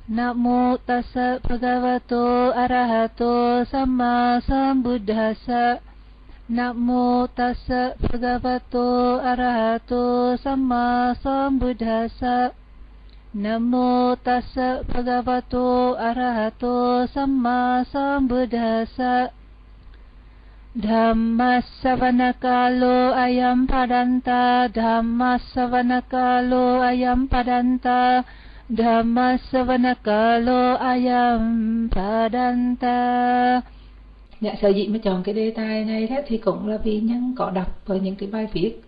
Namo tassa bhagavato arahato samma sambuddhassa. Namo tassa bhagavato arahato samma sambuddhassa. Namo tassa bhagavato arahato samma sambuddhassa. Dhammasavanakalo ayam padanta, Dhammasavanakalo ayam padanta, Dhammasavanakalo ayam padanta. Dạ, sở dĩ mới chọn cái đề tài này đó thì cũng là vì nhân có đọc vào những cái bài viết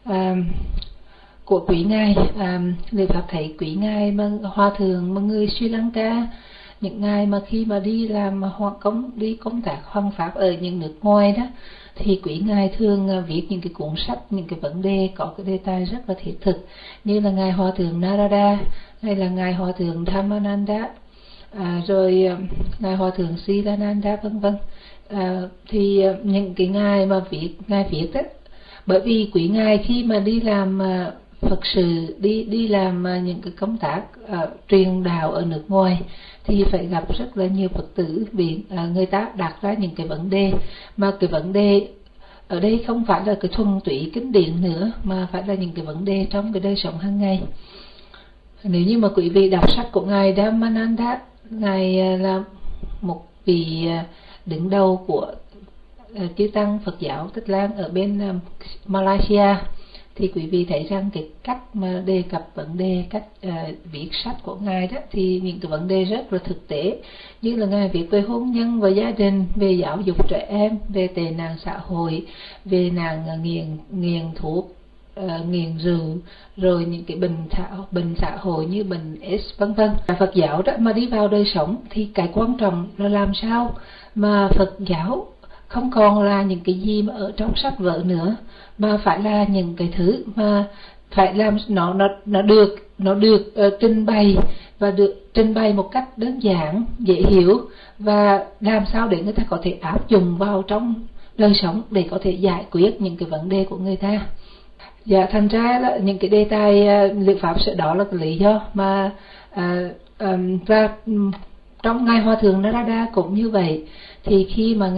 của quý ngài Liệu Pháp thấy quý ngài mà hòa thượng mà người Sri Lanka, những ngài mà khi mà đi làm đi công tác hoằng pháp ở những nước ngoài đó, thì quý ngài thường viết những cái cuốn sách, những cái vấn đề có cái đề tài rất là thiết thực, như là ngài hòa thượng Narada hay là ngài hòa thượng Dhammananda, rồi ngài hòa thượng Siddhananda vân vân. Thì những cái ngài viết đó, bởi vì quý ngài khi mà đi làm Phật sự, đi làm những cái công tác truyền đạo ở nước ngoài thì phải gặp rất là nhiều Phật tử, vì người ta đặt ra những cái vấn đề, mà cái vấn đề ở đây không phải là cái thuần túy kinh điển nữa, mà phải là những cái vấn đề trong cái đời sống hàng ngày. Nếu như mà quý vị đọc sách của ngài Dhammananda, ngài là một vị đứng đầu của chư tăng Phật giáo Tích Lan ở bên Malaysia, thì quý vị thấy rằng cái cách mà đề cập vấn đề, cách viết sách của ngài đó, thì những cái vấn đề rất là thực tế, như là ngài viết về hôn nhân và gia đình, về giáo dục trẻ em, về tệ nạn xã hội, về nạn nghiện thuốc, nghiện rượu, rồi những cái bệnh xã hội như bệnh AIDS vân vân. Phật giáo đó mà đi vào đời sống thì cái quan trọng là làm sao mà Phật giáo không còn là những cái gì mà ở trong sách vở nữa, mà phải là những cái thứ mà phải làm nó được trình bày, và được trình bày một cách đơn giản, dễ hiểu, và làm sao để người ta có thể áp dụng vào trong đời sống để có thể giải quyết những cái vấn đề của người ta. Dạ, thành ra là những cái đề tài liệu pháp sẽ đó là cái lý do mà và trong ngài hòa thượng Narada cũng như vậy. Thì khi mà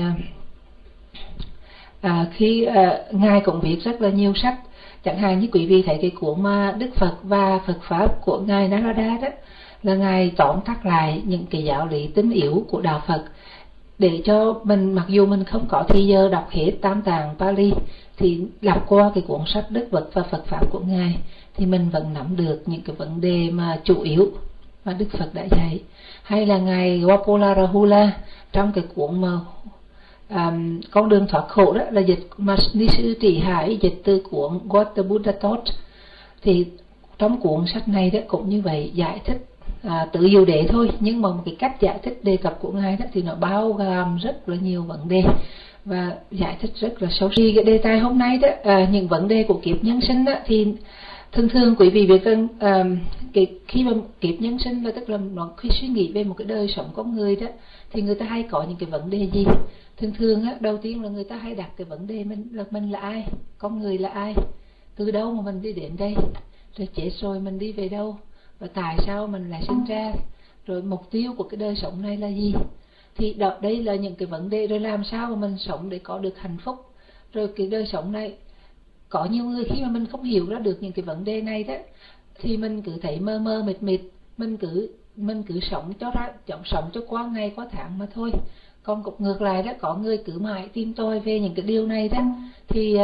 ngài cũng viết rất là nhiều sách, chẳng hạn như quý vị thấy cái cuốn mà Đức Phật và Phật pháp của ngài Narada đó, là ngài tóm tắt lại những cái giáo lý tinh yếu của đạo Phật, để cho mình, mặc dù mình không có thì giờ đọc hết Tam Tạng Pali, thì đọc qua cái cuốn sách Đức Phật và Phật pháp của ngài thì mình vẫn nắm được những cái vấn đề mà chủ yếu mà Đức Phật đã dạy. Hay là ngài Wapula Rahula trong cái cuốn mà con đường thoát khổ đó, là dịch mà Ni sư Trị Hải dịch từ cuốn What the Buddha Taught, thì trong cuốn sách này đó cũng như vậy, giải thích tự diệu đế thôi, nhưng mà một cái cách giải thích đề cập của ngài đó thì nó bao gồm rất là nhiều vấn đề và giải thích rất là sâu sắc. Cái đề tài hôm nay đó, những vấn đề của kiếp nhân sinh đó, thì thường quý vị biết rằng khi mà kiếp nhân sinh là tức là khi suy nghĩ về một cái đời sống con người đó, thì người ta hay có những cái vấn đề gì? Thường á, đầu tiên là người ta hay đặt cái vấn đề mình là ai, con người là ai, từ đâu mà mình đi đến đây, rồi chết rồi mình đi về đâu, và tại sao mình lại sinh ra, rồi mục tiêu của cái đời sống này là gì. Thì đây là những cái vấn đề, rồi làm sao mà mình sống để có được hạnh phúc. Rồi cái đời sống này, có nhiều người khi mà mình không hiểu ra được những cái vấn đề này đó, thì mình cứ thấy mơ mơ mịt mịt, mình cứ sống cho qua ngày qua tháng mà thôi. Còn cũng ngược lại đó, có người cứ mãi tìm tòi về những cái điều này đó, thì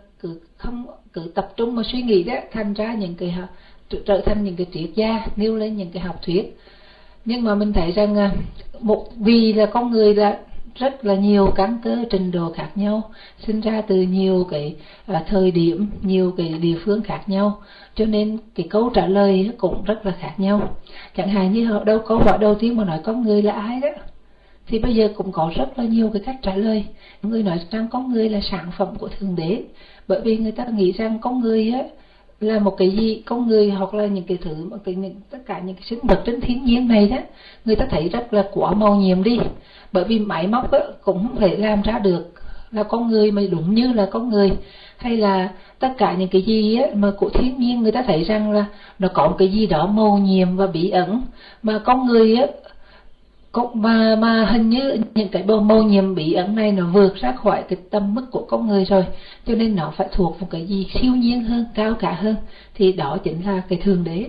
cứ tập trung mà suy nghĩ đó, thành ra những cái trở thành những cái triết gia, nêu lên những cái học thuyết. Nhưng mà mình thấy rằng vì là con người là rất là nhiều căn cơ trình độ khác nhau, sinh ra từ nhiều cái thời điểm, nhiều cái địa phương khác nhau, cho nên cái câu trả lời cũng rất là khác nhau. Chẳng hạn như câu hỏi đầu tiên mà nói con người là ai đó, thì bây giờ cũng có rất là nhiều cái cách trả lời. Người nói rằng con người là sản phẩm của Thượng Đế, bởi vì người ta nghĩ rằng con người á là một cái gì, con người hoặc là những cái thứ tất cả những cái sinh vật trên thiên nhiên này đó, người ta thấy rất là quá màu nhiệm đi, bởi vì máy móc á cũng không thể làm ra được là con người mà đúng như là con người, hay là tất cả những cái gì á, mà của thiên nhiên người ta thấy rằng là nó có một cái gì đó mầu nhiệm và bí ẩn, mà con người á mà hình như những cái mầu nhiệm bí ẩn này nó vượt ra khỏi cái tầm mức của con người rồi, cho nên nó phải thuộc một cái gì siêu nhiên hơn, cao cả hơn, thì đó chính là cái thượng đế.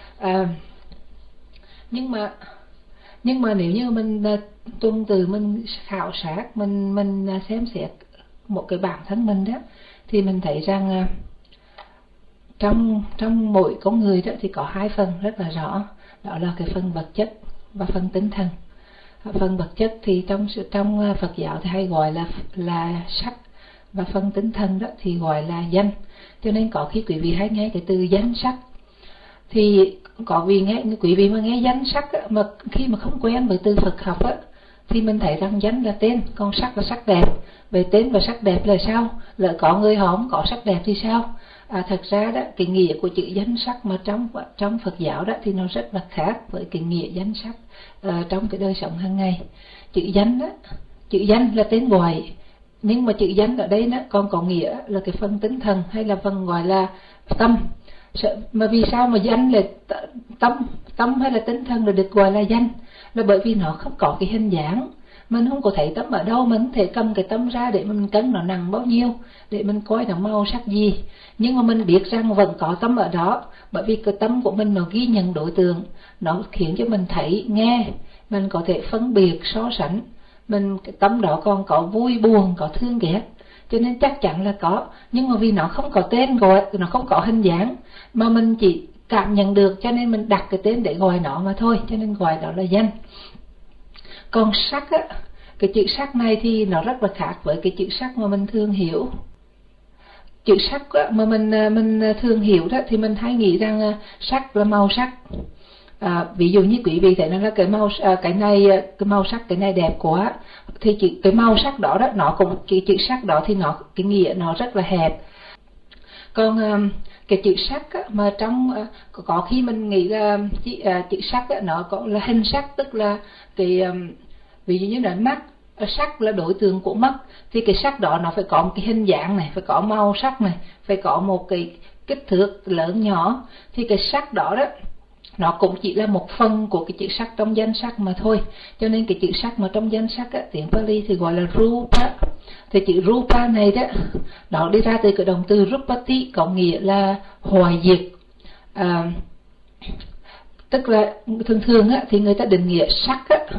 Nhưng mà nếu như mình tuân từ mình khảo sát, mình xem xét một cái bản thân mình đó, thì mình thấy rằng trong mỗi con người đó thì có hai phần rất là rõ, đó là cái phần vật chất và phần tinh thần. Phần vật chất thì trong Phật giáo thì hay gọi là sắc, và phần tinh thần đó thì gọi là danh. Cho nên có khi quý vị hay nghe cái từ danh sắc, thì có quý vị mà nghe danh sắc á, mà khi mà không quen với từ Phật học á, thì mình thấy rằng danh là tên, còn sắc là sắc đẹp. Về tên và sắc đẹp là sao? Lỡ có người họ không có sắc đẹp thì sao? Thật ra đó, cái nghĩa của chữ danh sắc mà trong Phật giáo đó thì nó rất là khác với cái nghĩa danh sắc trong cái đời sống hàng ngày. Chữ danh đó, chữ danh là tên gọi, nhưng mà chữ danh ở đây nó còn có nghĩa là cái phần tinh thần, hay là phần gọi là tâm. Mà vì sao mà danh là tâm hay là tinh thần là được gọi là danh? Là bởi vì nó không có cái hình dáng, mình không có thấy tâm ở đâu, mình không thể cầm cái tâm ra để mình cân nó nặng bao nhiêu, để mình coi nó màu sắc gì. Nhưng mà mình biết rằng vẫn có tâm ở đó, bởi vì cái tâm của mình nó ghi nhận đối tượng, nó khiến cho mình thấy, nghe, mình có thể phân biệt, so sánh. Cái tâm đó còn có vui buồn, có thương ghét, cho nên chắc chắn là có. Nhưng mà vì nó không có tên gọi, nó không có hình dáng, mà mình chỉ cảm nhận được, cho nên mình đặt cái tên để gọi nó mà thôi, cho nên gọi đó là danh. Còn sắc á, cái chữ sắc này thì nó rất là khác với cái chữ sắc mà mình thường hiểu. Chữ sắc á, mà mình thường hiểu đó, thì mình hay nghĩ rằng sắc là màu sắc. Ví dụ như quý vị thấy nó là cái màu sắc cái này đẹp quá, thì cái màu sắc đó nó cũng cái chữ sắc đó thì cái nghĩa nó rất là hẹp. Còn cái chữ sắc á, mà có khi mình nghĩ là chữ sắc á, nó có là hình sắc, tức là cái ví dụ như là mắt, sắc là đối tượng của mắt, thì cái sắc đó nó phải có một cái hình dạng này, phải có màu sắc này, phải có một cái kích thước lớn nhỏ, thì cái sắc đó nó cũng chỉ là một phần của cái chữ sắc trong danh sắc mà thôi. Cho nên cái chữ sắc mà trong danh sắc á, tiếng Pali thì gọi là rupa. Thì chữ rupa này đó, nó đi ra từ cái động từ rupati, có nghĩa là hoại diệt. Tức là thường á, thì người ta định nghĩa sắc á,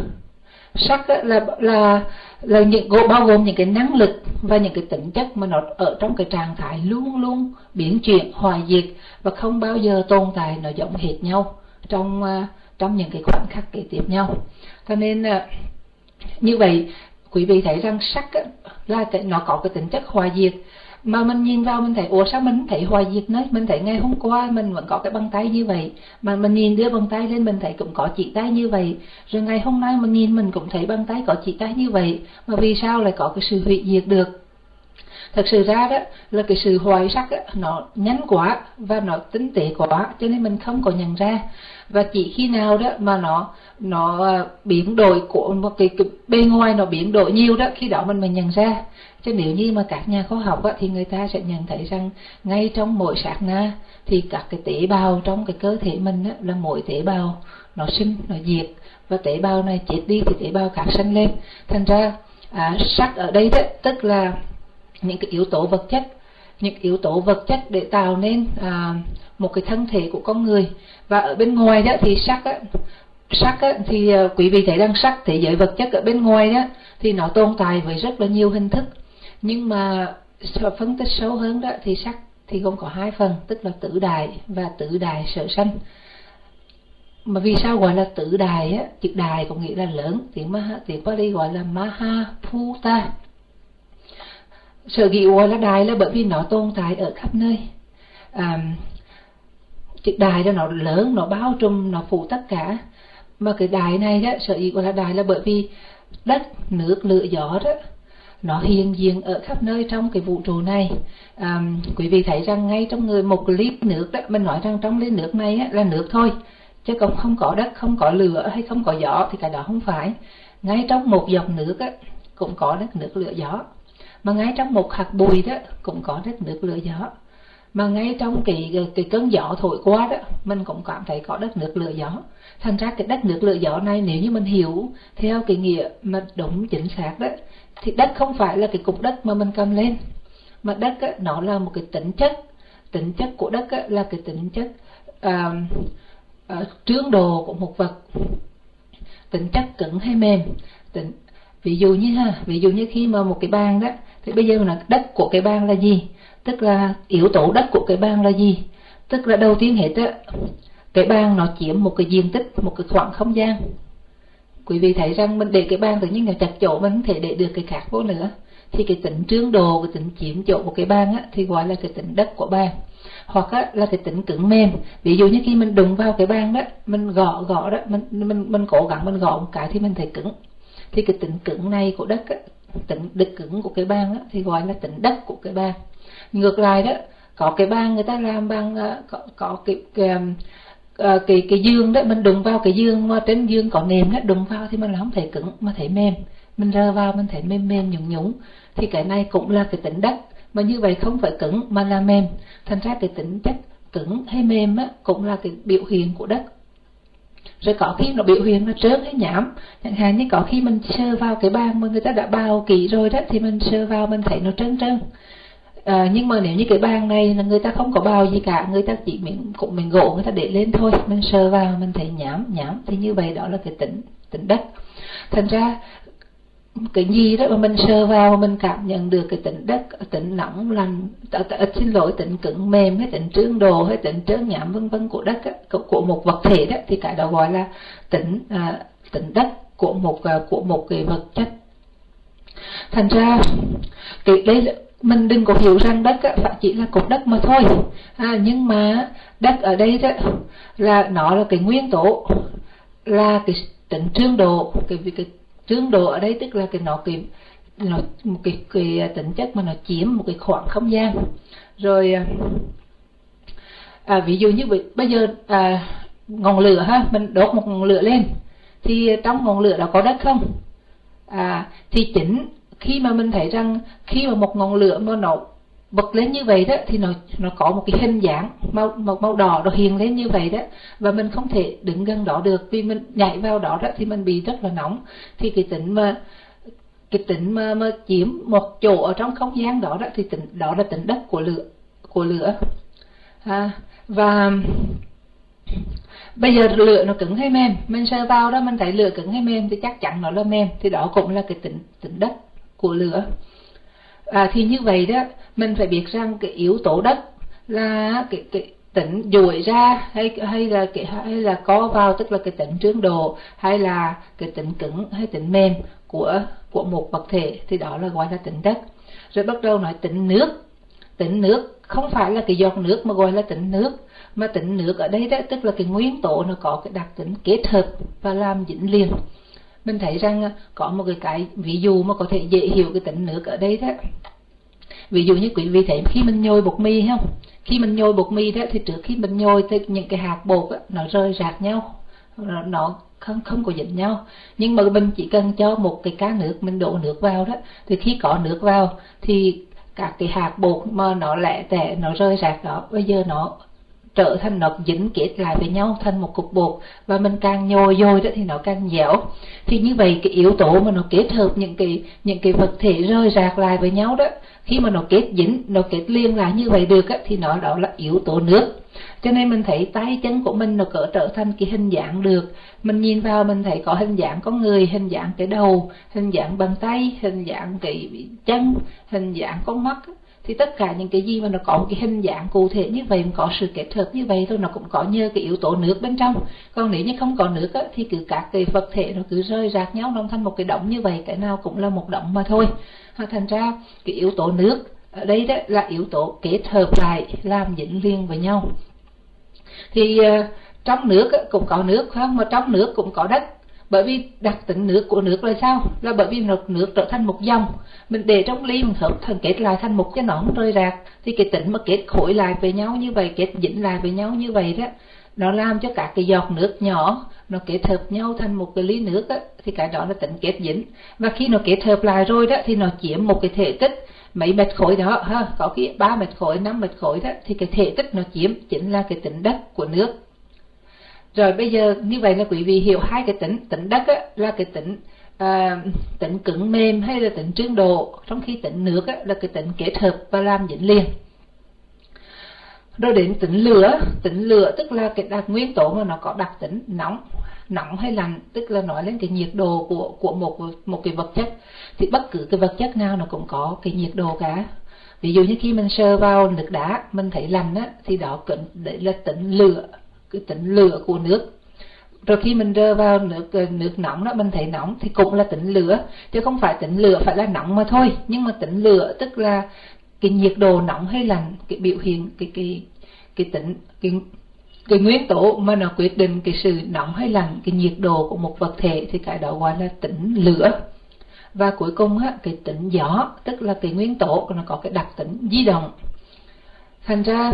là bao gồm những cái năng lực và những cái tính chất mà nó ở trong cái trạng thái luôn luôn biến chuyển, hoại diệt, và không bao giờ tồn tại nó giống hệt nhau trong những cái khoảnh khắc kế tiếp nhau. Cho nên như vậy quý vị thấy rằng sắc á, là nó có cái tính chất hoại diệt, mà mình nhìn vào mình thấy sao mình thấy hoại diệt nữa? Mình thấy ngày hôm qua mình vẫn có cái bàn tay như vậy, mà mình nhìn đưa bàn tay lên mình thấy cũng có chỉ tay như vậy, rồi ngày hôm nay mình nhìn mình cũng thấy bàn tay có chỉ tay như vậy, mà vì sao lại có cái sự hủy diệt được? Thật sự ra đó là cái sự hoại sắc á, nó nhanh quá và nó tinh tế quá, cho nên mình không có nhận ra. Và chỉ khi nào đó mà nó biến đổi của một cái bề ngoài nó biến đổi nhiều đó, khi đó mình nhận ra. Chứ nếu như mà các nhà khoa học á, thì người ta sẽ nhận thấy rằng ngay trong mỗi sát na thì các cái tế bào trong cái cơ thể mình á, là mỗi tế bào nó sinh, nó diệt, và tế bào này chết đi thì tế bào khác sinh lên. Thành ra sắc ở đây đó, tức là những cái yếu tố vật chất để tạo nên một cái thân thể của con người. Và ở bên ngoài đó thì sắc á, thì quý vị thấy rằng sắc, thế giới vật chất ở bên ngoài đó thì nó tồn tại với rất là nhiều hình thức. Nhưng mà phân tích sâu hơn đó thì sắc thì gồm có hai phần, tức là tử đại và tử đại sở sanh. Mà vì sao gọi là tử đại á? Chữ đại có nghĩa là lớn, tiếng Pali gọi là Mahaphuta. Sở dĩ gọi là đại là bởi vì nó tồn tại ở khắp nơi. Chữ đại đó nó lớn, nó bao trùm, nó phủ tất cả. Mà cái đại này đó, sở dĩ gọi là đại là bởi vì đất, nước, lửa, gió đó nó hiện diện ở khắp nơi trong cái vũ trụ này. Quý vị thấy rằng ngay trong một ly nước đó, mình nói rằng trong ly nước này á, là nước thôi, chứ còn không có đất, không có lửa hay không có gió thì cái đó không phải. Ngay trong một dòng nước á, cũng có đất, nước, lửa, gió. mà ngay trong một hạt bụi đó cũng có đất nước lửa gió, mà ngay trong cái cơn gió thổi qua đó mình cũng cảm thấy có đất nước lửa gió. Thành ra cái đất nước lửa gió này nếu như mình hiểu theo cái nghĩa mà đúng chính xác đó, thì đất không phải là cái cục đất mà mình cầm lên, mà đất á, nó là một cái tính chất của đất á, là cái tính chất trướng đồ của một vật, tính chất cứng hay mềm. Ví dụ như khi mà một cái bàn đó, thì bây giờ là đất của cái bàn là gì, tức là yếu tố đất của cái bàn là gì, tức là đầu tiên hết á, cái bàn nó chiếm một cái diện tích, một cái khoảng không gian. Quý vị thấy rằng mình để cái bàn tự nhiên là chặt chỗ, mình không thể để được cái khác vô nữa, thì cái tính trướng đồ, cái tính chiếm chỗ của cái bàn á, thì gọi là cái tính đất của bàn, hoặc á, là cái tính cứng mềm. Ví dụ như khi mình đụng vào cái bàn đó, mình gõ đó, mình cố gắng mình gõ một cái thì mình thấy cứng, thì cái tính cứng này của đất á, tính đất cứng của cái bàn á, thì gọi là tính đất của cái bàn. Ngược lại đó, có cái bàn người ta làm bằng có cái giường đó, mình đụng vào cái giường mà trên giường có nệm đó, đụng vào thì mình không thấy cứng mà thấy mềm, mình rơ vào mình thấy mềm nhũn, thì cái này cũng là cái tính đất, mà như vậy không phải cứng mà là mềm. Thành ra cái tính chất cứng hay mềm á, cũng là cái biểu hiện của đất. Rồi có khi nó biểu hiện là trơn hay nhảm, chẳng hạn như có khi mình sờ vào cái bàn mà người ta đã bào kỹ rồi đó, thì mình sờ vào mình thấy nó trơn. Nhưng mà nếu như cái bàn này là người ta không có bào gì cả, người ta chỉ mình gỗ người ta để lên thôi, mình sờ vào mình thấy nhảm, thì như vậy đó là cái tính đất. Thành ra cái gì đó mà mình sờ vào mình cảm nhận được cái tính đất, tính nóng lạnh, tính cứng mềm hay tính trướng đồ hay tính trơn nhảm vân vân của đất á, của một vật thể đó, thì cái đó gọi là tính đất của một cái vật chất. Thành ra cái đây mình đừng có hiểu rằng đất á, phải chỉ là cục đất mà thôi, nhưng mà đất ở đây đó là nó là cái nguyên tố, là cái tính trướng độ. Cái trướng độ ở đây tức là một cái tính chất mà nó chiếm một cái khoảng không gian. Rồi ví dụ như bây giờ ngọn lửa mình đốt một ngọn lửa lên, thì trong ngọn lửa đó có đất không? Thì chính khi mà mình thấy rằng khi mà một ngọn lửa mà nó bật lên như vậy đó, thì nó có một cái hình dáng màu đỏ nó hiện lên như vậy đó, và mình không thể đứng gần đó được, vì mình nhảy vào đó thì mình bị rất là nóng. Thì cái tính mà chiếm một chỗ ở trong không gian đó thì đó là tính đất của lửa. Và bây giờ lửa nó cứng hay mềm, mình sờ vào đó mình thấy lửa cứng hay mềm thì chắc chắn nó là mềm, thì đó cũng là cái tính đất của lửa. Thì như vậy đó, mình phải biết rằng cái yếu tố đất là cái tính duỗi ra hay là có vào, tức là cái tính trướng độ, hay là cái tính cứng hay tính mềm của một vật thể, thì đó là gọi là tính đất. Rồi bắt đầu nói tính nước. Tính nước không phải là cái giọt nước mà gọi là tính nước, mà tính nước ở đây đó tức là cái nguyên tố nó có cái đặc tính kết hợp và làm dính liền. Mình thấy rằng có một cái ví dụ mà có thể dễ hiểu cái tính nước ở đây đó. Ví dụ như quý vị thấy khi mình nhồi bột mì không? Khi mình nhồi bột mì đó, thì trước khi mình nhồi thì những cái hạt bột đó, nó rơi rạc nhau, nó không có dính nhau. Nhưng mà mình chỉ cần cho một cái cá nước, mình đổ nước vào đó, thì khi có nước vào thì các cái hạt bột mà nó lẻ tẻ, nó rơi rạc đó, bây giờ nó trở thành, nó dính kết lại với nhau thành một cục bột, và mình càng nhồi đó thì nó càng dẻo. Thì như vậy cái yếu tố mà nó kết hợp những cái vật thể rơi rạc lại với nhau đó, khi mà nó kết dính, nó kết liên lại như vậy được á, thì nó đó là yếu tố nước. Cho nên mình thấy tay chân của mình nó trở thành cái hình dạng được, mình nhìn vào mình thấy có hình dạng con người, hình dạng cái đầu, hình dạng bàn tay, hình dạng cái chân, hình dạng con mắt. Thì tất cả những cái gì mà nó có một cái hình dạng cụ thể như vậy, có sự kết hợp như vậy thôi, nó cũng có nhờ cái yếu tố nước bên trong. Còn nếu như không có nước á, thì cứ các cái vật thể nó cứ rơi rạc nhau, nó thành một cái đống như vậy, cái nào cũng là một đống mà thôi. Thành ra cái yếu tố nước ở đây đó là yếu tố kết hợp lại, làm dính liền với nhau. Thì trong nước cũng có nước không, mà trong nước cũng có đất. Bởi vì đặc tính nước của nước là sao? Là bởi vì nước trở thành một dòng, mình để trong ly mình hợp thành kết lại thành một cái nón rơi rạc, thì cái tính mà kết khối lại với nhau như vậy, kết dính lại với nhau như vậy đó, nó làm cho các cái giọt nước nhỏ nó kết hợp nhau thành một cái ly nước á, thì cái đó là tính kết dính. Và khi nó kết hợp lại rồi đó thì nó chiếm một cái thể tích mấy mét khối đó ha, có khi 3 mét khối, 5 mét khối đó, thì cái thể tích nó chiếm chính là cái tính đất của nước. Rồi bây giờ như vậy là quý vị hiểu hai cái tính đất á, là cái tính cứng mềm hay là tính trương độ, trong khi tính nước á, là cái tính kết hợp và làm dính liền. Rồi đến tính lửa tức là cái đặc nguyên tố mà nó có đặc tính nóng hay lạnh, tức là nói lên cái nhiệt độ của một cái vật chất. Thì bất cứ cái vật chất nào nó cũng có cái nhiệt độ cả. Ví dụ như khi mình sờ vào nước đá mình thấy lạnh á, thì đó đấy là tính lửa, cái tính lửa của nước. Rồi khi mình rơi vào nước nóng đó mình thấy nóng thì cũng là tính lửa, chứ không phải tính lửa phải là nóng mà thôi. Nhưng mà tính lửa tức là cái nhiệt độ nóng hay lạnh, cái biểu hiện cái nguyên tố mà nó quyết định cái sự nóng hay lạnh, cái nhiệt độ của một vật thể, thì cái đó gọi là tính lửa. Và cuối cùng á, cái tính gió tức là cái nguyên tố nó có cái đặc tính di động. Thành ra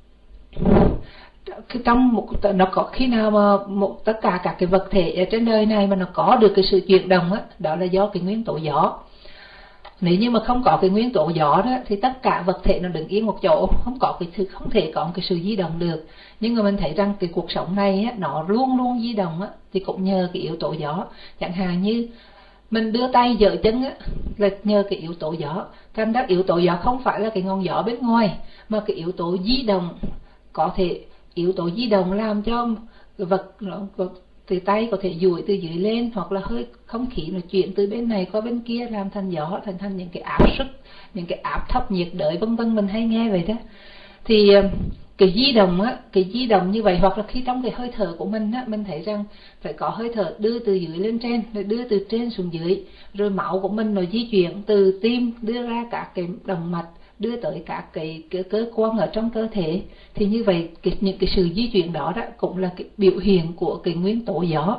trong nó có khi nào mà tất cả các cái vật thể ở trên đời này mà nó có được cái sự chuyển động á, đó là do cái nguyên tố gió. Nếu như mà không có cái nguyên tố gió đó thì tất cả vật thể nó đứng yên một chỗ, không thể có một cái sự di động được. Nhưng mà mình thấy rằng cái cuộc sống này á, nó luôn luôn di động á, thì cũng nhờ cái yếu tố gió. Chẳng hạn như mình đưa tay giở chân á, là nhờ cái yếu tố gió. Thành ra yếu tố gió không phải là cái ngọn gió bên ngoài, mà cái yếu tố di động. Có thể yếu tố di động làm cho vật từ tay có thể duỗi từ dưới lên, hoặc là hơi không khí nó chuyển từ bên này qua bên kia làm thành gió, thành những cái áp suất, những cái áp thấp nhiệt đới vân vân, mình hay nghe vậy đó. Thì cái di động như vậy, hoặc là khi trong cái hơi thở của mình á, mình thấy rằng phải có hơi thở đưa từ dưới lên trên, rồi đưa từ trên xuống dưới, rồi máu của mình nó di chuyển từ tim đưa ra các cái động mạch, đưa tới các cái cơ quan ở trong cơ thể. Thì như vậy những cái sự di chuyển đó cũng là cái biểu hiện của cái nguyên tố gió.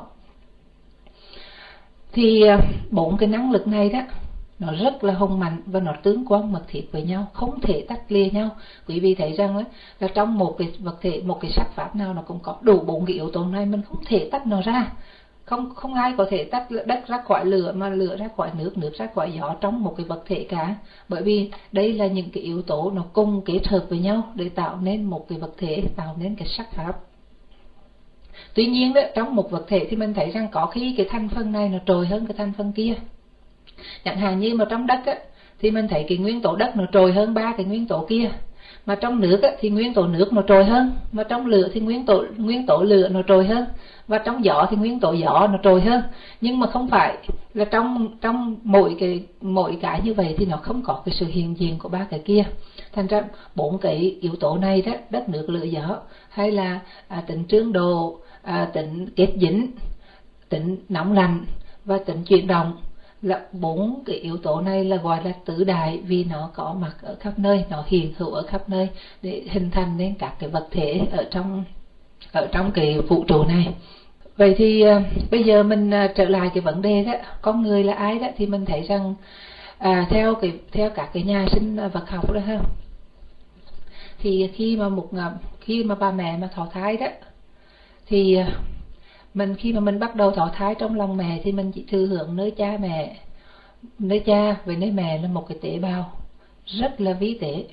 Thì 4 cái năng lực này đó nó rất là hùng mạnh và nó tương quan mật thiết với nhau, không thể tách lìa nhau. Quý vị thấy rằng là trong một cái vật thể, một cái sắc pháp nào nó cũng có đủ 4 cái yếu tố này, mình không thể tách nó ra. Không ai có thể tách đất ra khỏi lửa, mà lửa ra khỏi nước, nước ra khỏi gió trong một cái vật thể cả. Bởi vì đây là những cái yếu tố nó cùng kết hợp với nhau để tạo nên một cái vật thể, tạo nên cái sắc pháp. Tuy nhiên đó, trong một vật thể thì mình thấy rằng có khi cái thành phần này nó trội hơn cái thành phần kia. Chẳng hạn như mà trong đất á, thì mình thấy cái nguyên tố đất nó trội hơn 3 cái nguyên tố kia. Mà trong nước á, thì nguyên tố nước nó trội hơn, mà trong lửa thì nguyên tố lửa nó trội hơn, và trong gió thì nguyên tố gió nó trội hơn. Nhưng mà không phải là trong mỗi cái như vậy thì nó không có cái sự hiện diện của 3 cái kia. Thành ra 4 cái yếu tố này đó, đất nước lửa gió, hay là tính trương độ, tính kết dính, tính nóng lạnh và tính chuyển động, là 4 cái yếu tố này là gọi là tứ đại, vì nó có mặt ở khắp nơi, nó hiện hữu ở khắp nơi để hình thành nên các cái vật thể ở trong cái vũ trụ này. Vậy thì bây giờ mình trở lại cái vấn đề đó, con người là ai đó, thì mình thấy rằng theo các cái nhà sinh vật học đó ha, thì khi mà bà mẹ mà thọ thai đó, thì khi mà mình bắt đầu thọ thai trong lòng mẹ thì mình chỉ thừa hưởng nơi cha với nơi mẹ là một cái tế bào rất là vi tế.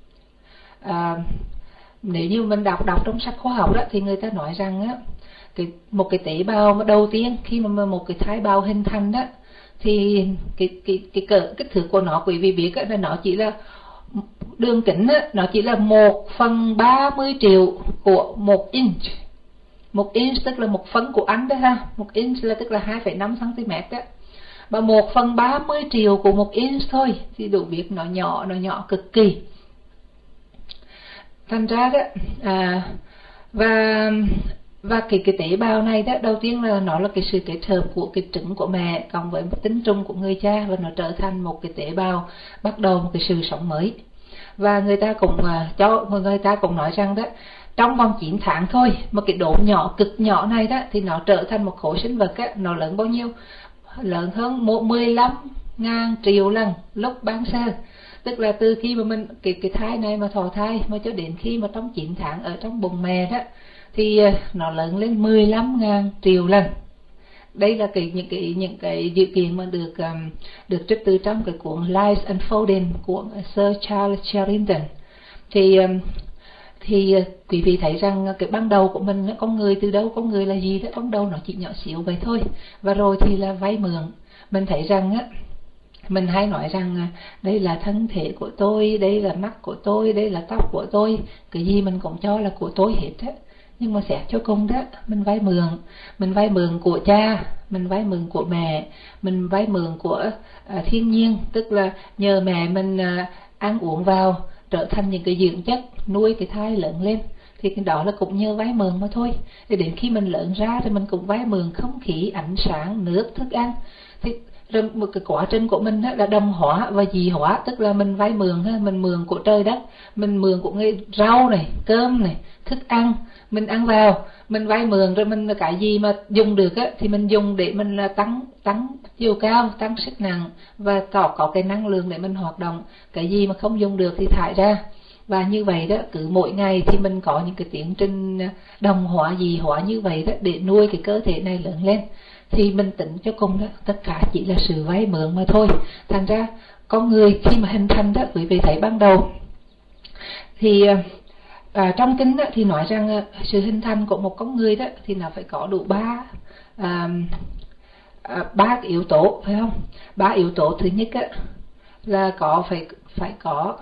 Nếu như mình đọc trong sách khoa học đó, thì người ta nói rằng á, một cái tế bào mà đầu tiên khi mà một cái thai bào hình thành đó, thì cái kích thước của nó, quý vị biết là nó chỉ là đường kính á, nó chỉ là 1/30 triệu của 1 inch. 1 inch tức là 1/1 của Anh đó ha, 1 inch là tức là 2,5 cm đó. Và 1/30 triệu của 1 inch thôi, thì đủ biết nó nhỏ cực kỳ. Thành ra đó và cái tế bào này đó, đầu tiên là nó là cái sự kết hợp của cái trứng của mẹ cộng với tinh trùng của người cha, và nó trở thành một cái tế bào, bắt đầu một cái sự sống mới. Và người ta cũng nói rằng đó, trong vòng 9 tháng thôi mà cái độ nhỏ, cực nhỏ này đó, thì nó trở thành một khối sinh vật á, nó lớn bao nhiêu? Lớn hơn 15.000 triệu lần lúc ban sơ. Tức là từ khi mà mình cái thai này mà thọ thai mà cho đến khi mà trong 9 tháng ở trong bụng mẹ đó, thì nó lớn lên 15.000 triệu lần. Đây là những cái dự kiến mà được trích từ trong cái cuốn Life Unfolding của Sir Charles Charrington. Thì quý vị thấy rằng cái ban đầu của mình, con người từ đâu, con người là gì đó, ban đầu nó chỉ nhỏ xíu vậy thôi, và rồi thì là vay mượn. Mình thấy rằng mình hay nói rằng đây là thân thể của tôi, đây là mắt của tôi, đây là tóc của tôi, cái gì mình cũng cho là của tôi hết á. Nhưng mà xét cho cùng đó, mình vay mượn của cha, mình vay mượn của mẹ, mình vay mượn của thiên nhiên, tức là nhờ mẹ mình ăn uống vào trở thành những cái dưỡng chất nuôi cái thai lớn lên, thì cái đó là cũng nhờ vay mượn mà thôi. Thì đến khi mình lớn ra thì mình cũng vay mượn không khí, ánh sáng, nước, thức ăn. Thì rồi một cái quá trình của mình là đồng hóa và dị hóa, tức là mình vay mượn, mình mượn của trời đất, mình mượn của người rau này, cơm này, thức ăn mình ăn vào, mình vay mượn rồi mình cái gì mà dùng được thì mình dùng để mình là tăng chiều cao, tăng sức nặng và có cái năng lượng để mình hoạt động. Cái gì mà không dùng được thì thải ra. Và như vậy đó, cứ mỗi ngày thì mình có những cái tiến trình đồng hóa, dị hóa như vậy đó để nuôi cái cơ thể này lớn lên. Thì mình tính cho cùng đó, tất cả chỉ là sự vay mượn mà thôi. Thành ra con người khi mà hình thành đó, quý vị thấy ban đầu thì trong kinh đó, thì nói rằng sự hình thành của một con người đó thì nó phải có đủ ba yếu tố, phải không? 3 yếu tố. Thứ nhất là phải có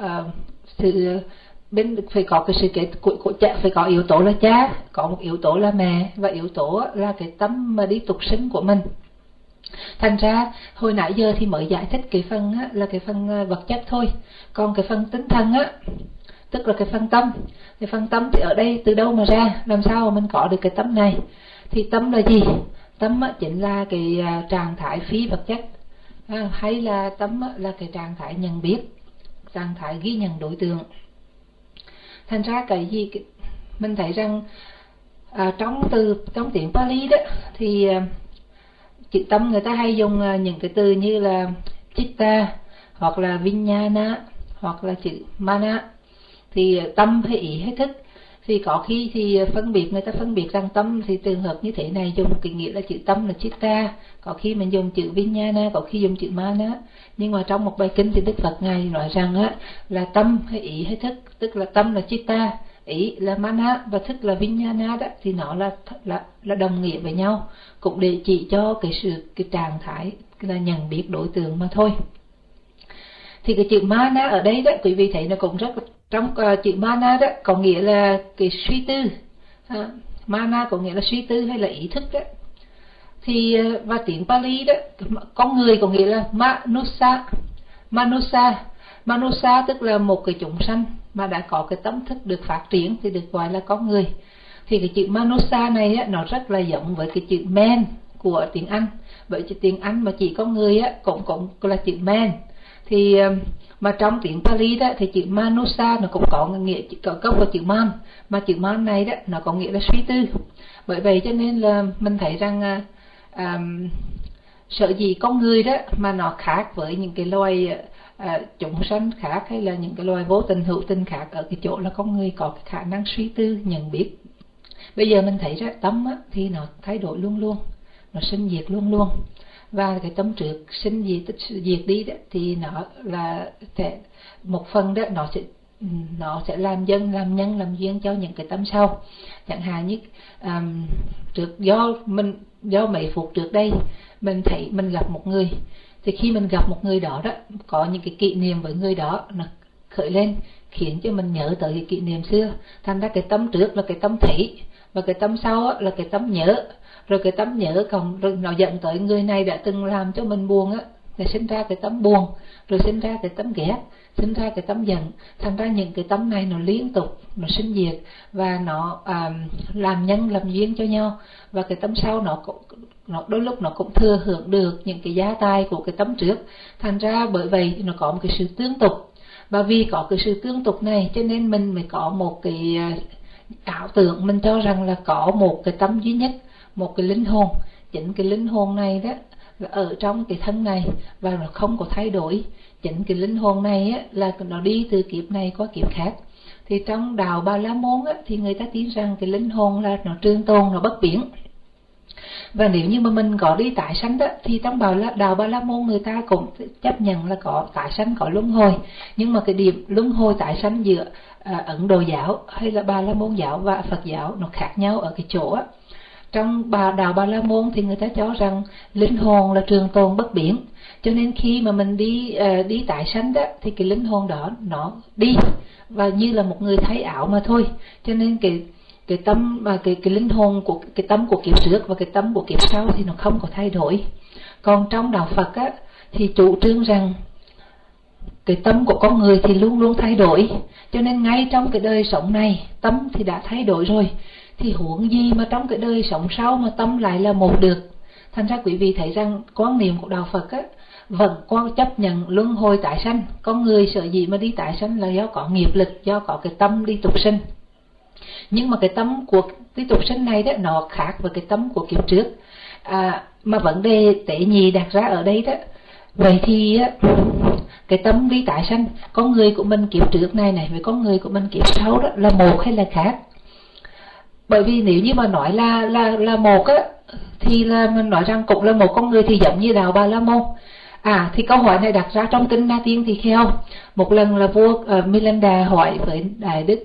phải có cái sự kết của cha, phải có yếu tố là cha, có một yếu tố là mẹ, và yếu tố là cái tâm mà đi tục sinh của mình. Thành ra hồi nãy giờ thì mới giải thích cái phần là cái phần vật chất thôi, còn cái phần tinh thần tức là cái phần tâm. Cái phần tâm thì ở đây từ đâu mà ra, làm sao mà mình có được cái tâm này? Thì tâm là gì? Tâm chính là cái trạng thái phi vật chất, hay là tâm là cái trạng thái nhận biết, trạng thái ghi nhận đối tượng. Thành ra cái gì mình thấy rằng trong tiếng Pali đó thì chữ tâm người ta hay dùng những cái từ như là chitta, hoặc là vinyana, hoặc là chữ mana. Thì tâm hay ý hay thức, thì có khi thì người ta phân biệt rằng tâm thì trường hợp như thế này dùng cái nghĩa là chữ tâm là chitta, có khi mình dùng chữ vinyana, có khi dùng chữ mana. Nhưng mà trong một bài kinh thì Đức Phật ngài nói rằng là tâm hay ý hay thức, tức là tâm là chitta, ý là mana và thức là vinyana đó, thì nó là đồng nghĩa với nhau, cũng để chỉ cho cái trạng thái là nhận biết đối tượng mà thôi. Thì cái chữ mana ở đây đó, quý vị thấy nó cũng rất, trong chữ mana đó có nghĩa là cái suy tư, mana có nghĩa là suy tư hay là ý thức đó. Thì và tiếng Pali đó, con người có nghĩa là manusa tức là một cái chúng sanh mà đã có cái tâm thức được phát triển thì được gọi là con người. Thì cái chữ manusa này nó rất là giống với cái chữ man của tiếng Anh. Vậy chứ tiếng Anh mà chỉ có người cũng là chữ man. Thì mà trong tiếng Pali đó thì chữ manusa nó cũng có nghĩa, có gốc vào chữ man, mà chữ man này đó nó có nghĩa là suy tư. Bởi vậy cho nên là mình thấy rằng sợ gì con người đó mà nó khác với những cái loài chúng sanh khác, hay là những cái loài vô tình hữu tình khác, ở cái chỗ là con người có cái khả năng suy tư nhận biết. Bây giờ mình thấy ra tâm thì nó thay đổi luôn luôn, nó sinh diệt luôn luôn. Và cái tâm trước sinh diệt đi đó, thì nó là một phần đó nó sẽ làm nhân làm duyên cho những cái tâm sau. Chẳng hạn như do mấy phút trước đây mình thấy mình gặp một người, thì khi mình gặp một người đó có những cái kỷ niệm với người đó nó khởi lên, khiến cho mình nhớ tới cái kỷ niệm xưa. Thành ra cái tâm trước là cái tâm thấy, và cái tâm sau là cái tâm nhớ. Rồi cái tâm nhớ còn rồi nó dẫn tới người này đã từng làm cho mình buồn thì sinh ra cái tâm buồn, rồi sinh ra cái tâm ghét, sinh ra cái tâm giận. Thành ra những cái tâm này nó liên tục nó sinh diệt, và nó làm nhân làm duyên cho nhau. Và cái tâm sau nó đôi lúc nó cũng thừa hưởng được những cái giá tài của cái tâm trước. Thành ra bởi vậy nó có một cái sự tương tục, và vì có cái sự tương tục này cho nên mình mới có một cái ảo tưởng, mình cho rằng là có một cái tâm duy nhất, một cái linh hồn. Chính cái linh hồn này đó là ở trong cái thân này và nó không có thay đổi. Chính cái linh hồn này là nó đi từ kiếp này qua kiếp khác. Thì trong đạo Bà La Môn á, thì người ta tin rằng cái linh hồn là nó trường tồn, nó bất biến. Và nếu như mà mình có đi tái sanh đó, thì trong đạo Bà La Môn người ta cũng chấp nhận là có tái sanh, có luân hồi. Nhưng mà cái điểm luân hồi tái sanh giữa Ấn Độ giáo hay là Bà La Môn giáo và Phật giáo nó khác nhau ở cái chỗ á. Trong đạo Bà La Môn thì người ta cho rằng linh hồn là trường tồn bất biến, cho nên khi mà mình đi tái sanh đó thì cái linh hồn đó nó đi và như là một người thay áo mà thôi. Cho nên cái tâm mà cái linh hồn của cái tâm của kiếp trước và cái tâm của kiếp sau thì nó không có thay đổi. Còn trong đạo Phật á thì chủ trương rằng cái tâm của con người thì luôn luôn thay đổi, cho nên ngay trong cái đời sống này tâm thì đã thay đổi rồi, thì huống gì mà trong cái đời sống sau mà tâm lại là một được. Thành ra quý vị thấy rằng quan niệm của đạo Phật á vẫn còn chấp nhận luân hồi tái sanh. Con người sở dĩ mà đi tái sanh là do có nghiệp lực, do có cái tâm đi tục sinh. Nhưng mà cái tâm của cái tục sinh này đó nó khác với cái tâm của kiếp trước. Mà vấn đề tế nhị đặt ra ở đây đó, vậy thì cái tâm đi tái sanh, con người của mình kiếp trước này với con người của mình kiếp sau đó là một hay là khác? Bởi vì nếu như mà nói là một á, thì là mình nói rằng cũng là một con người thì giống như đạo Bà La Môn. Thì câu hỏi này đặt ra trong kinh Na Tiên Tỳ Kheo. Một lần là vua Milinda hỏi với đại đức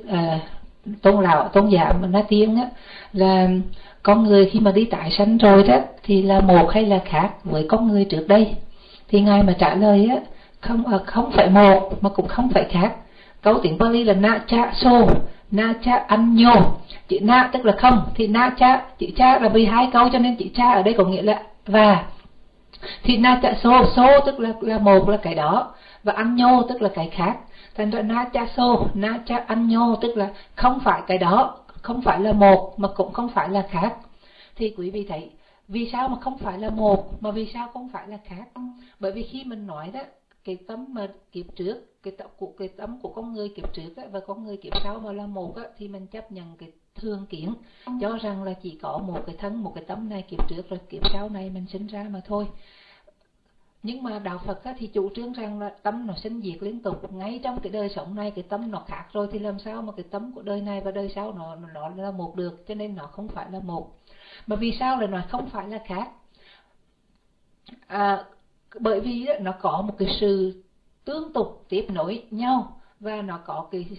tôn giả Na Tiên á, là con người khi mà đi tái sanh rồi đó thì là một hay là khác với con người trước đây? Thì ngài mà trả lời á, không phải một mà cũng không phải khác. Câu tiếng Pali là na cha so, na cha anyo. Chữ na tức là không, thì na cha, chữ cha là vì hai câu cho nên chữ cha ở đây có nghĩa là và. Thì na cha so tức là một là cái đó, và anyo tức là cái khác. Thành ra na cha so, na cha anyo tức là không phải cái đó, không phải là một mà cũng không phải là khác. Thì quý vị thấy vì sao mà không phải là một mà vì sao không phải là khác? Bởi vì khi mình nói đó, cái tâm mà kiếp trước, cái tâm của con người kiếp trước và con người kiếp sau mà là một thì mình chấp nhận cái thường kiến, cho rằng là chỉ có một cái thân, một cái tâm này kiếp trước rồi kiếp sau này mình sinh ra mà thôi. Nhưng mà đạo Phật thì chủ trương rằng là tâm nó sinh diệt liên tục. Ngay trong cái đời sống này cái tâm nó khác rồi, thì làm sao mà cái tâm của đời này và đời sau nó là một được? Cho nên nó không phải là một. Mà vì sao lại nói không phải là khác? Bởi vì nó có một cái sự tương tục tiếp nối nhau, và nó có cái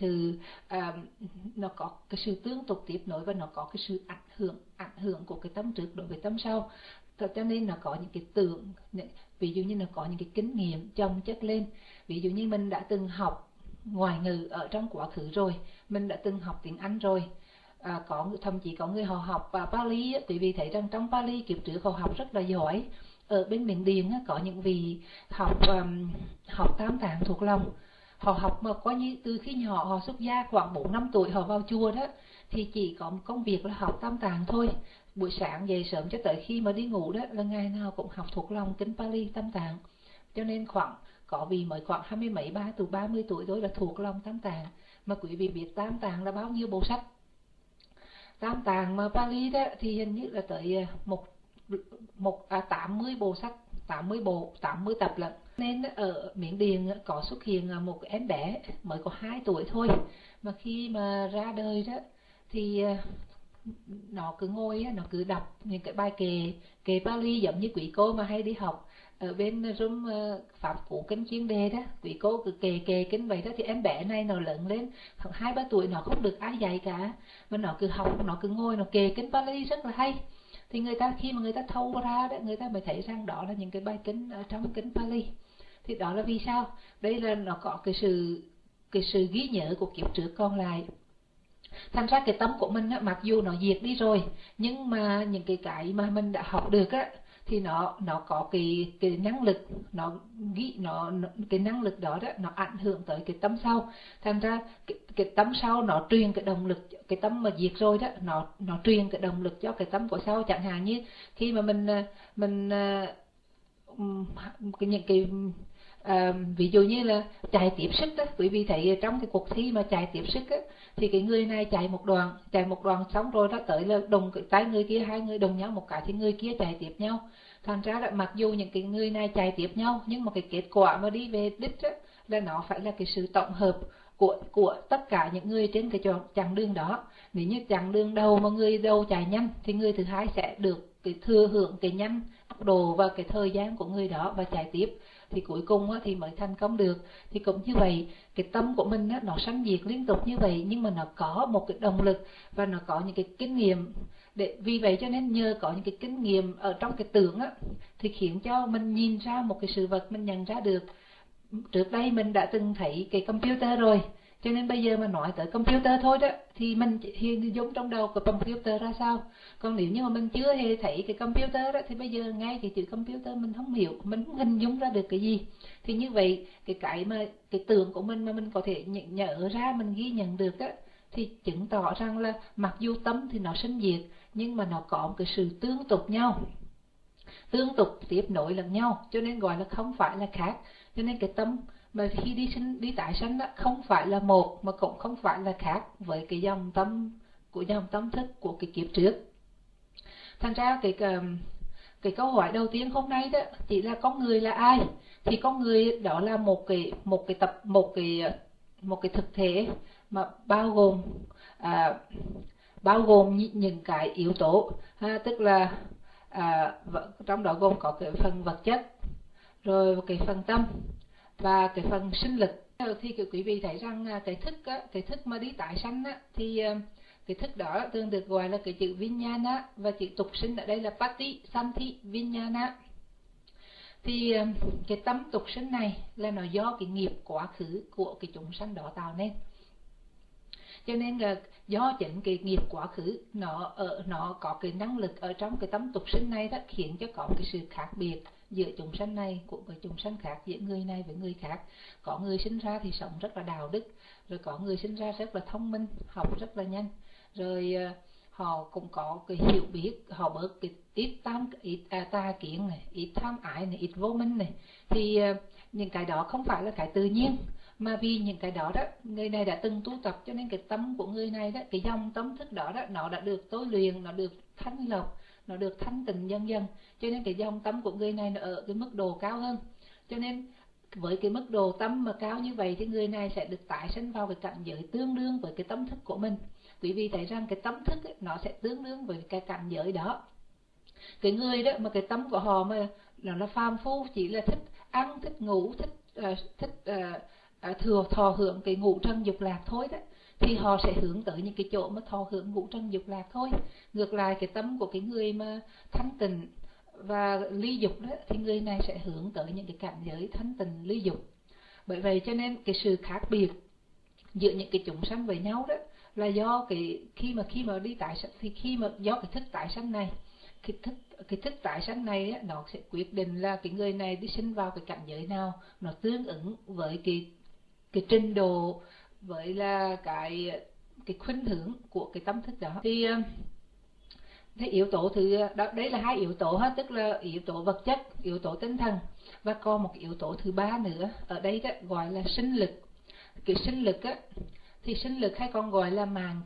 sự tương tục tiếp nối, và nó có cái sự ảnh hưởng của cái tâm trước đối với tâm sau. Cho nên nó có những cái tưởng, ví dụ như nó có những cái kinh nghiệm chồng chất lên. Ví dụ như mình đã từng học ngoại ngữ ở trong quá khứ rồi, mình đã từng học tiếng Anh rồi, thậm chí có người họ học Pali. Quý vị thấy rằng trong Pali kiếp trước họ học rất là giỏi. Ở bên Miến Điện có những vị học tam tạng thuộc lòng. Họ học mà coi như từ khi nhỏ, họ xuất gia khoảng 4-5 tuổi họ vào chùa đó, thì chỉ có một công việc là học tam tạng thôi. Buổi sáng dậy sớm cho tới khi mà đi ngủ đó là ngày nào cũng học thuộc lòng kinh Pali tam tạng. Cho nên có vì mới khoảng 20 mấy 30 tuổi thôi là thuộc lòng tam tạng. Mà quý vị biết tam tạng là bao nhiêu bộ sách? Tam tạng mà Pali đó thì hình như là tới 80 bộ sách, 80 tập lận. Nên ở Miến Điện có xuất hiện một em bé mới có 2 tuổi thôi, mà khi mà ra đời đó thì nó cứ ngồi, nó cứ đọc những cái bài kệ Pali giống như quý cô mà hay đi học ở bên room pháp cú kinh chuyên đề đó. Quý cô cứ kệ kinh vậy đó, thì em bé này nó lớn lên khoảng 2-3 tuổi, nó không được ai dạy cả, mà nó cứ học, nó cứ ngồi, nó kệ kinh Pali rất là hay. Thì khi mà người ta thâu ra đó, người ta mới thấy rằng đó là những cái bài kinh ở trong kinh Pali. Thì đó là vì sao? Đây là nó có cái sự ghi nhớ của kiếp trước còn lại. Thành ra cái tâm của mình mặc dù nó diệt đi rồi, nhưng mà những cái mà mình đã học được thì nó có cái năng lực, cái năng lực đó nó ảnh hưởng tới cái tâm sau. Thành ra cái tâm sau nó truyền cái động lực, cái tâm mà diệt rồi đó nó truyền cái động lực cho cái tâm của sau. Chẳng hạn như khi mà mình những cái ví dụ như là chạy tiếp sức đó, quý vị thấy trong cái cuộc thi mà chạy tiếp sức thì cái người này chạy một đoạn xong rồi đó tới là đồng cái tay người kia, hai người đồng nhau một cái thì người kia chạy tiếp nhau. Thành ra là mặc dù những cái người này chạy tiếp nhau, nhưng mà cái kết quả mà đi về đích là nó phải là cái sự tổng hợp của tất cả những người trên cái chặng đường đó. Nếu như chặng đường đầu mà người đầu chạy nhanh thì người thứ hai sẽ được cái thừa hưởng cái nhanh tốc độ và cái thời gian của người đó và chạy tiếp, thì cuối cùng thì mới thành công được. Thì cũng như vậy, cái tâm của mình nó sanh diệt liên tục như vậy, nhưng mà nó có một cái động lực và nó có những cái kinh nghiệm. Vì vậy cho nên nhờ có những cái kinh nghiệm ở trong cái tưởng thì khiến cho mình nhìn ra một cái sự vật, mình nhận ra được. Trước đây mình đã từng thấy cái computer rồi, cho nên bây giờ mà nói tới computer thôi đó thì mình hiện dung trong đầu của computer ra sao. Còn nếu như mà mình chưa hề thấy cái computer đó thì bây giờ ngay cái chữ computer mình không hiểu, mình không hình dung ra được cái gì. Thì như vậy cái tưởng của mình mà mình có thể nhớ ra, mình ghi nhận được đó, thì chứng tỏ rằng là mặc dù tâm thì nó sinh diệt nhưng mà nó có một cái sự tương tục nhau, tương tục tiếp nối lẫn nhau, cho nên gọi là không phải là khác. Cho nên cái tâm mà khi đi tái sanh đó không phải là một mà cũng không phải là khác với cái dòng tâm thức của cái kiếp trước. Thành ra cái câu hỏi đầu tiên hôm nay đó chỉ là con người là ai, thì con người đó là một cái thực thể mà bao gồm những cái yếu tố, tức là trong đó gồm có cái phần vật chất, rồi cái phần tâm và cái phần sinh lực. Thì quý vị thấy rằng cái thức mà đi tái sanh thì cái thức đó thường được gọi là cái chữ Vijnana, và chữ tục sinh ở đây là Pati Santhi Vijnana. Thì cái tâm tục sinh này là nó do cái nghiệp quá khứ của cái chúng sanh đó tạo nên. Cho nên do chính cái nghiệp quá khứ nó có cái năng lực ở trong cái tâm tục sinh này đó, khiến cho có cái sự khác biệt giữa chúng sanh này với chúng sanh khác, giữa người này với người khác. Có người sinh ra thì sống rất là đạo đức, rồi có người sinh ra rất là thông minh, học rất là nhanh, rồi họ cũng có cái hiểu biết, họ bớt cái ít tà kiến này, ít tham ái này, ít vô minh này. Thì những cái đó không phải là cái tự nhiên, mà vì những cái đó người này đã từng tu tập, cho nên cái tâm của người này đó, cái dòng tâm thức đó nó đã được tôi luyện, nó được thanh lọc, nó được thanh tịnh dần dần, cho nên cái dòng tâm của người này nó ở cái mức độ cao hơn. Cho nên với cái mức độ tâm mà cao như vậy thì người này sẽ được tái sinh vào cái cảnh giới tương đương với cái tâm thức của mình. Quý vị thấy rằng cái tâm thức nó sẽ tương đương với cái cảnh giới đó. Cái người đó mà cái tâm của họ mà nó là phàm phu, chỉ là thích ăn, thích ngủ, thừa thọ hưởng cái ngũ trần dục lạc thôi đó, thì họ sẽ hướng tới những cái chỗ mà thọ hưởng ngũ trần dục lạc thôi. Ngược lại cái tâm của cái người mà thanh tịnh và ly dục đó, thì người này sẽ hướng tới những cái cảnh giới thanh tịnh ly dục. Bởi vậy cho nên cái sự khác biệt giữa những cái chúng sanh với nhau đó là do khi mà đi tái sanh, thì khi mà do cái thức tái sanh này, cái thức tái sanh này á, nó sẽ quyết định là cái người này đi sinh vào cái cảnh giới nào, nó tương ứng với cái trình độ, với là cái khuynh hướng của cái tâm thức đó. Thì cái yếu tố đấy là hai yếu tố hết, tức là yếu tố vật chất, yếu tố tinh thần, và còn một yếu tố thứ ba nữa ở đây đó gọi là sinh lực. Cái sinh lực thì sinh lực hay còn gọi là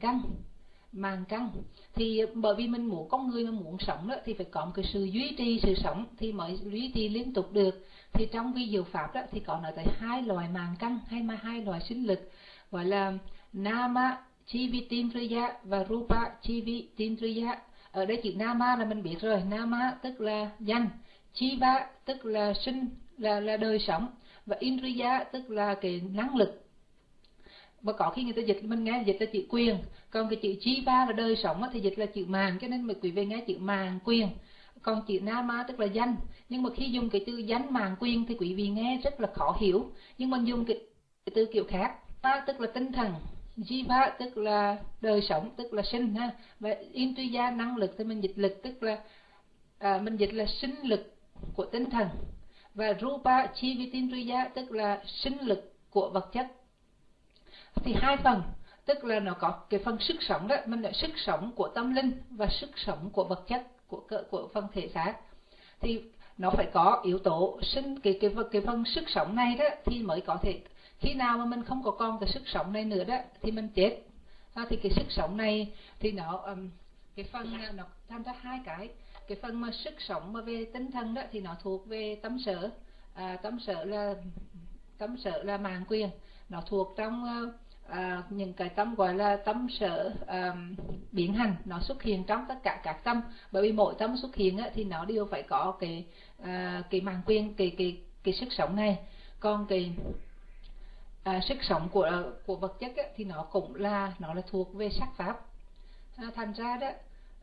màng căn. Thì bởi vì mình muốn, con người mà muốn sống đó thì phải có một cái sự duy trì sự sống thì mới duy trì liên tục được. Thì trong vi diệu pháp đó thì có nói tới hai loại màng căn hay mà hai loại sinh lực, gọi là Nama Chivitindriya và Rupa Chivitindriya. Ở đây chữ Nama là mình biết rồi, Nama tức là danh, Chiva tức là sinh, là đời sống, và Indriya tức là cái năng lực. Và có khi người ta dịch, mình nghe dịch là chữ quyền, còn cái chữ Chiva là đời sống thì dịch là chữ màng, cho nên quý vị nghe chữ màng quyền. Còn chữ Nama tức là danh, nhưng mà khi dùng cái từ danh màng quyền thì quý vị nghe rất là khó hiểu, nhưng mình dùng cái từ kiểu khác. Nama tức là tinh thần, Jiva tức là đời sống, tức là sinh ha, và Indriya năng lực thì mình dịch lực, tức là mình dịch là sinh lực của tinh thần, và Rupa Chivitindriya tức là sinh lực của vật chất. Thì hai phần, tức là nó có cái phần sức sống đó, mình là sức sống của tâm linh và sức sống của vật chất, của phần thể xác. Thì nó phải có yếu tố sinh cái phần sức sống này đó thì mới có thể, khi nào mà mình không có còn cái sức sống này nữa đó thì mình chết. Thì cái sức sống này thì nó cái phần nó tham gia hai cái phần mà sức sống mà về tinh thần đó thì nó thuộc về tâm sở, tâm sở là màng quyền, nó thuộc trong những cái tâm gọi là tâm sở biến hành nó xuất hiện trong tất cả các tâm, bởi vì mỗi tâm xuất hiện thì nó đều phải có cái màng quyền, cái sức sống này. Còn cái sức sống của vật chất thì nó cũng là thuộc về sắc pháp. Thành ra đó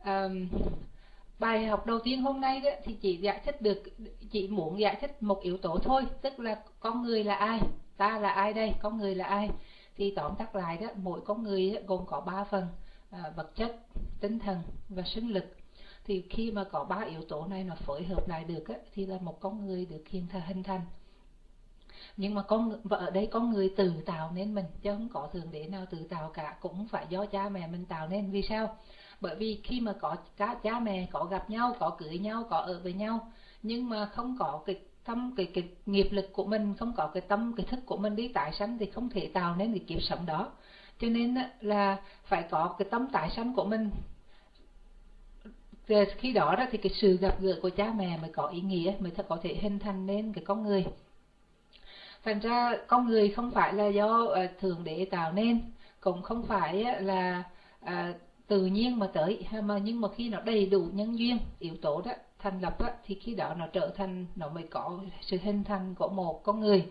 bài học đầu tiên hôm nay đó thì chỉ muốn giải thích một yếu tố thôi, tức là con người là ai, ta là ai đây, con người là ai. Thì tóm tắt lại đó, mỗi con người gồm có 3 phần: vật chất, tinh thần và sinh lực. Thì khi mà có 3 yếu tố này nó phối hợp lại được thì là một con người được hình thành. Nhưng mà ở đây con người tự tạo nên mình, chứ không có thượng đế nào tự tạo cả, cũng không phải do cha mẹ mình tạo nên. Vì sao? Bởi vì khi mà có cha mẹ có gặp nhau, có cưới nhau, có ở với nhau, nhưng mà không có cái nghiệp lực của mình, không có cái thức của mình đi tái sanh, thì không thể tạo nên cái kiếp sống đó. Cho nên là phải có cái tâm tái sanh của mình. Khi đó thì cái sự gặp gỡ của cha mẹ mới có ý nghĩa, mới có thể hình thành nên cái con người. Thành ra con người không phải là do thượng đế tạo nên, cũng không phải là tự nhiên mà tới, nhưng mà khi nó đầy đủ nhân duyên, yếu tố đó thành lập thì khi đó nó trở thành, nó mới có sự hình thành của một con người.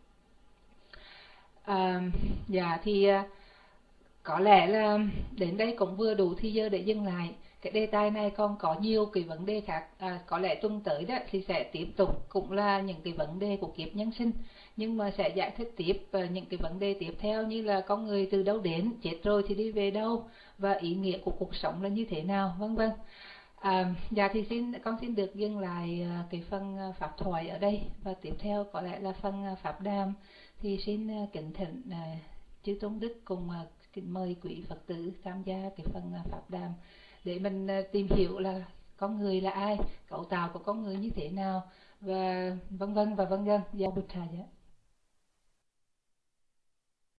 Thì có lẽ là đến đây cũng vừa đủ thì giờ để dừng lại. Cái đề tài này còn có nhiều cái vấn đề khác, có lẽ tuần tới đó thì sẽ tiếp tục, cũng là những cái vấn đề của kiếp nhân sinh, nhưng mà sẽ giải thích tiếp những cái vấn đề tiếp theo, như là con người từ đâu đến, chết rồi thì đi về đâu, và ý nghĩa của cuộc sống là như thế nào, vân vân. Thì con xin được dừng lại cái phần pháp thoại ở đây, và tiếp theo có lẽ là phần pháp đàm. Thì xin kính thỉnh chư Tôn Đức cùng kính mời quý Phật tử tham gia cái phần pháp đàm, để mình tìm hiểu là con người là ai, cấu tạo của con người như thế nào, và vân vân và vân vân. Dạ Bụt Thầy.